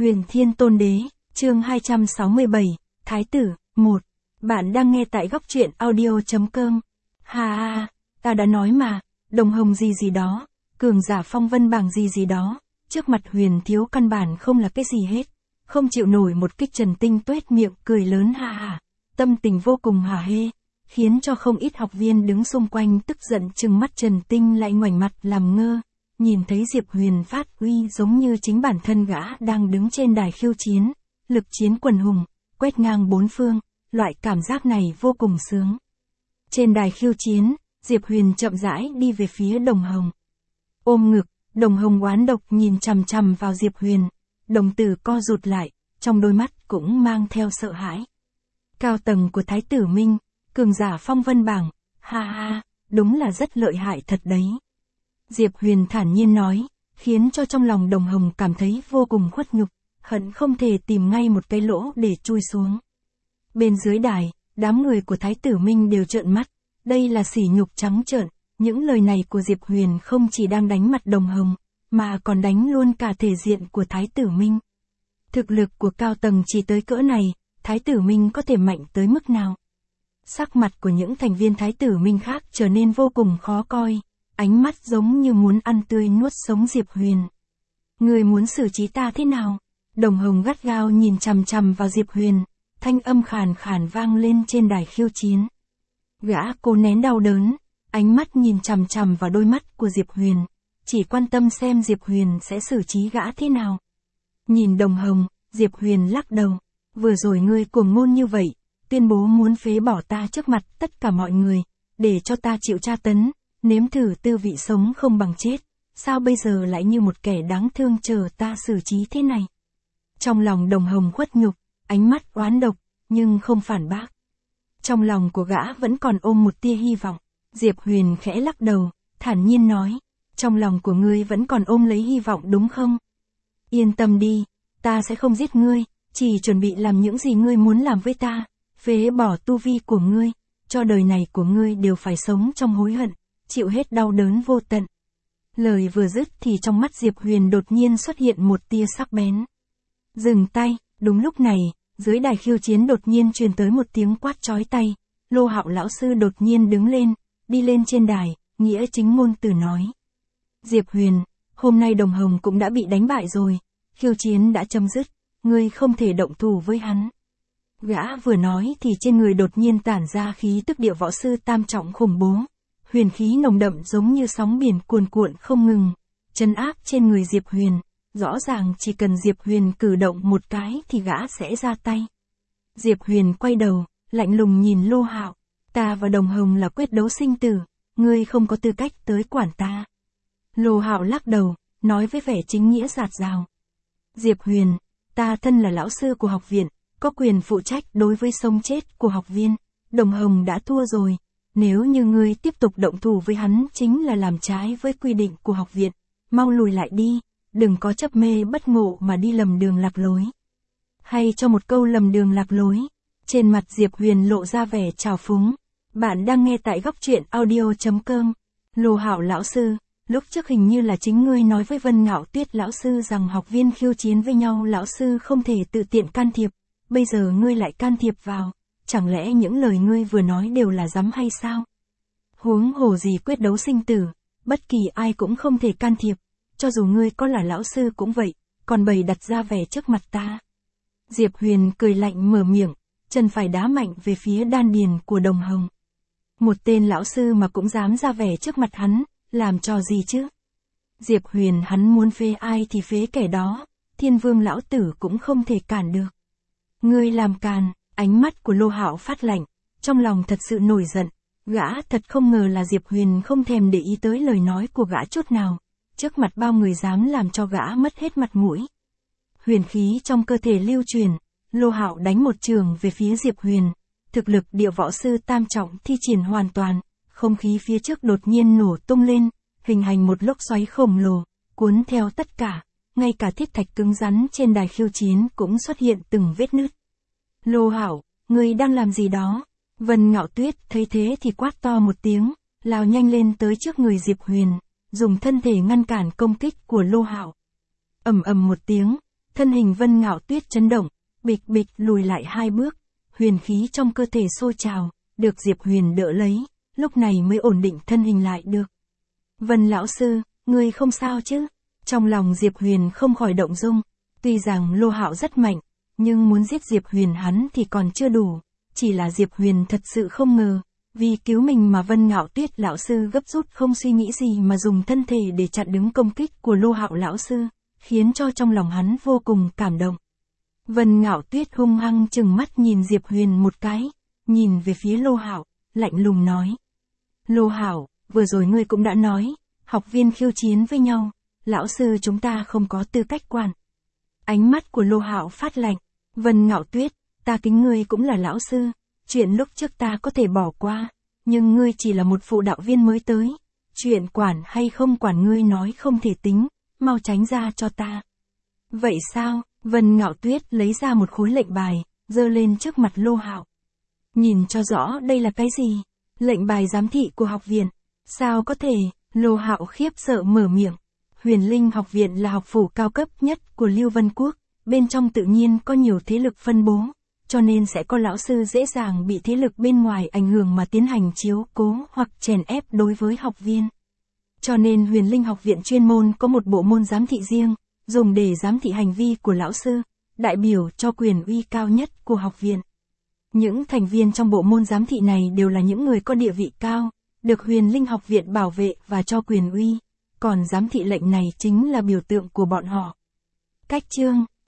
Huyền Thiên Tôn Đế, chương 267, Thái tử, 1. Bạn đang nghe tại góc truyện audio.com. Ha, ta đã nói mà, đồng hồng gì gì đó, cường giả phong vân bảng gì gì đó, trước mặt Huyền thiếu căn bản không là cái gì hết, không chịu nổi một kích. Trần Tinh tuét miệng cười lớn ha, tâm tình vô cùng hả hê, khiến cho không ít học viên đứng xung quanh tức giận trừng mắt. Trần Tinh lại ngoảnh mặt làm ngơ, nhìn thấy Diệp Huyền phát uy giống như chính bản thân gã đang đứng trên đài khiêu chiến, lực chiến quần hùng, quét ngang bốn phương, loại cảm giác này vô cùng sướng. Trên đài khiêu chiến, Diệp Huyền chậm rãi đi về phía Đồng Hồng. Ôm ngực, Đồng Hồng oán độc nhìn chằm chằm vào Diệp Huyền, đồng tử co rụt lại, trong đôi mắt cũng mang theo sợ hãi. Cao tầng của Thái tử Minh, cường giả phong vân bảng, ha, đúng là rất lợi hại thật đấy. Diệp Huyền thản nhiên nói, khiến cho trong lòng Đồng Hồng cảm thấy vô cùng khuất nhục, hận không thể tìm ngay một cái lỗ để chui xuống. Bên dưới đài, đám người của Thái tử Minh đều trợn mắt, đây là sỉ nhục trắng trợn. Những lời này của Diệp Huyền không chỉ đang đánh mặt Đồng Hồng, mà còn đánh luôn cả thể diện của Thái tử Minh. Thực lực của cao tầng chỉ tới cỡ này, Thái tử Minh có thể mạnh tới mức nào? Sắc mặt của những thành viên Thái tử Minh khác trở nên vô cùng khó coi, ánh mắt giống như muốn ăn tươi nuốt sống Diệp Huyền. Người muốn xử trí ta thế nào? Đồng Hồng gắt gao nhìn chằm chằm vào Diệp Huyền, thanh âm khàn khàn vang lên trên đài khiêu chiến. Gã cố nén đau đớn, ánh mắt nhìn chằm chằm vào đôi mắt của Diệp Huyền, chỉ quan tâm xem Diệp Huyền sẽ xử trí gã thế nào. Nhìn Đồng Hồng, Diệp Huyền lắc đầu, vừa rồi ngươi cuồng ngôn như vậy, tuyên bố muốn phế bỏ ta trước mặt tất cả mọi người, để cho ta chịu tra tấn, nếm thử tư vị sống không bằng chết, sao bây giờ lại như một kẻ đáng thương chờ ta xử trí thế này? Trong lòng Đồng Hồng khuất nhục, ánh mắt oán độc, nhưng không phản bác. Trong lòng của gã vẫn còn ôm một tia hy vọng. Diệp Huyền khẽ lắc đầu, thản nhiên nói, trong lòng của ngươi vẫn còn ôm lấy hy vọng đúng không? Yên tâm đi, ta sẽ không giết ngươi, chỉ chuẩn bị làm những gì ngươi muốn làm với ta, phế bỏ tu vi của ngươi, cho đời này của ngươi đều phải sống trong hối hận, chịu hết đau đớn vô tận. Lời vừa dứt thì trong mắt Diệp Huyền đột nhiên xuất hiện một tia sắc bén. Dừng tay, đúng lúc này, dưới đài khiêu chiến đột nhiên truyền tới một tiếng quát chói tai. Lô Hạo lão sư đột nhiên đứng lên, đi lên trên đài, nghĩa chính ngôn từ nói. Diệp Huyền, hôm nay Đồng Hồng cũng đã bị đánh bại rồi, khiêu chiến đã chấm dứt, ngươi không thể động thủ với hắn. Gã vừa nói thì trên người đột nhiên tản ra khí tức địa võ sư tam trọng khủng bố, huyền khí nồng đậm giống như sóng biển cuồn cuộn không ngừng, trấn áp trên người Diệp Huyền. Rõ ràng chỉ cần Diệp Huyền cử động một cái thì gã sẽ ra tay. Diệp Huyền quay đầu, lạnh lùng nhìn Lô Hạo, ta và Đồng Hồng là quyết đấu sinh tử, ngươi không có tư cách tới quản ta. Lô Hạo lắc đầu, nói với vẻ chính nghĩa rạt rào. Diệp Huyền, ta thân là lão sư của học viện, có quyền phụ trách đối với sống chết của học viên, Đồng Hồng đã thua rồi, nếu như ngươi tiếp tục động thủ với hắn chính là làm trái với quy định của học viện, mau lùi lại đi. Đừng có chấp mê bất ngộ mà đi lầm đường lạc lối. Hay cho một câu lầm đường lạc lối. Trên mặt Diệp Huyền lộ ra vẻ trào phúng. Bạn đang nghe tại góc truyện audio.com. Lô Hạo lão sư, lúc trước hình như là chính ngươi nói với Vân Ngạo Tuyết lão sư rằng học viên khiêu chiến với nhau lão sư không thể tự tiện can thiệp. Bây giờ ngươi lại can thiệp vào. Chẳng lẽ những lời ngươi vừa nói đều là dám hay sao? Huống hồ gì quyết đấu sinh tử, bất kỳ ai cũng không thể can thiệp. Cho dù ngươi có là lão sư cũng vậy, còn bày đặt ra vẻ trước mặt ta. Diệp Huyền cười lạnh mở miệng, chân phải đá mạnh về phía đan điền của Đồng Hồng. Một tên lão sư mà cũng dám ra vẻ trước mặt hắn, làm trò gì chứ? Diệp Huyền hắn muốn phế ai thì phế kẻ đó, Thiên Vương lão tử cũng không thể cản được. Ngươi làm càn, ánh mắt của Lô Hạo phát lạnh, trong lòng thật sự nổi giận, gã thật không ngờ là Diệp Huyền không thèm để ý tới lời nói của gã chút nào. Trước mặt bao người dám làm cho gã mất hết mặt mũi. Huyền khí trong cơ thể lưu truyền, Lô Hạo đánh một trường về phía Diệp Huyền, thực lực địa võ sư tam trọng thi triển hoàn toàn, không khí phía trước đột nhiên nổ tung lên, hình thành một lốc xoáy khổng lồ, cuốn theo tất cả, ngay cả thiết thạch cứng rắn trên đài khiêu chiến cũng xuất hiện từng vết nứt. Lô Hạo, ngươi đang làm gì đó? Vân Ngạo Tuyết thấy thế thì quát to một tiếng, lao nhanh lên tới trước người Diệp Huyền, dùng thân thể ngăn cản công kích của Lô Hạo. Ầm ầm một tiếng, thân hình Vân Ngạo Tuyết chấn động, bịch bịch lùi lại 2 bước, huyền khí trong cơ thể sôi trào, được Diệp Huyền đỡ lấy, lúc này mới ổn định thân hình lại được. Vân lão sư, ngươi không sao chứ? Trong lòng Diệp Huyền không khỏi động dung, tuy rằng Lô Hạo rất mạnh, nhưng muốn giết Diệp Huyền hắn thì còn chưa đủ, chỉ là Diệp Huyền thật sự không ngờ, vì cứu mình mà Vân Ngạo Tuyết lão sư gấp rút không suy nghĩ gì mà dùng thân thể để chặn đứng công kích của Lô Hạo lão sư, khiến cho trong lòng hắn vô cùng cảm động. Vân Ngạo Tuyết hung hăng chừng mắt nhìn Diệp Huyền một cái, nhìn về phía Lô Hạo, lạnh lùng nói: Lô Hạo, vừa rồi ngươi cũng đã nói, học viên khiêu chiến với nhau, lão sư chúng ta không có tư cách quản. Ánh mắt của Lô Hạo phát lạnh, Vân Ngạo Tuyết, ta kính ngươi cũng là lão sư, chuyện lúc trước ta có thể bỏ qua, nhưng ngươi chỉ là một phụ đạo viên mới tới, chuyện quản hay không quản ngươi nói không thể tính, mau tránh ra cho ta. Vậy sao? Vân Ngạo Tuyết lấy ra một khối lệnh bài, giơ lên trước mặt Lô Hạo. Nhìn cho rõ đây là cái gì? Lệnh bài giám thị của học viện. Sao có thể? Lô Hạo khiếp sợ mở miệng. Huyền Linh học viện là học phủ cao cấp nhất của Lưu Vân Quốc, bên trong tự nhiên có nhiều thế lực phân bố, cho nên sẽ có lão sư dễ dàng bị thế lực bên ngoài ảnh hưởng mà tiến hành chiếu cố hoặc chèn ép đối với học viên. Cho nên Huyền Linh học viện chuyên môn có một bộ môn giám thị riêng, dùng để giám thị hành vi của lão sư, đại biểu cho quyền uy cao nhất của học viện. Những thành viên trong bộ môn giám thị này đều là những người có địa vị cao, được Huyền Linh học viện bảo vệ và cho quyền uy, còn giám thị lệnh này chính là biểu tượng của bọn họ. Cách chương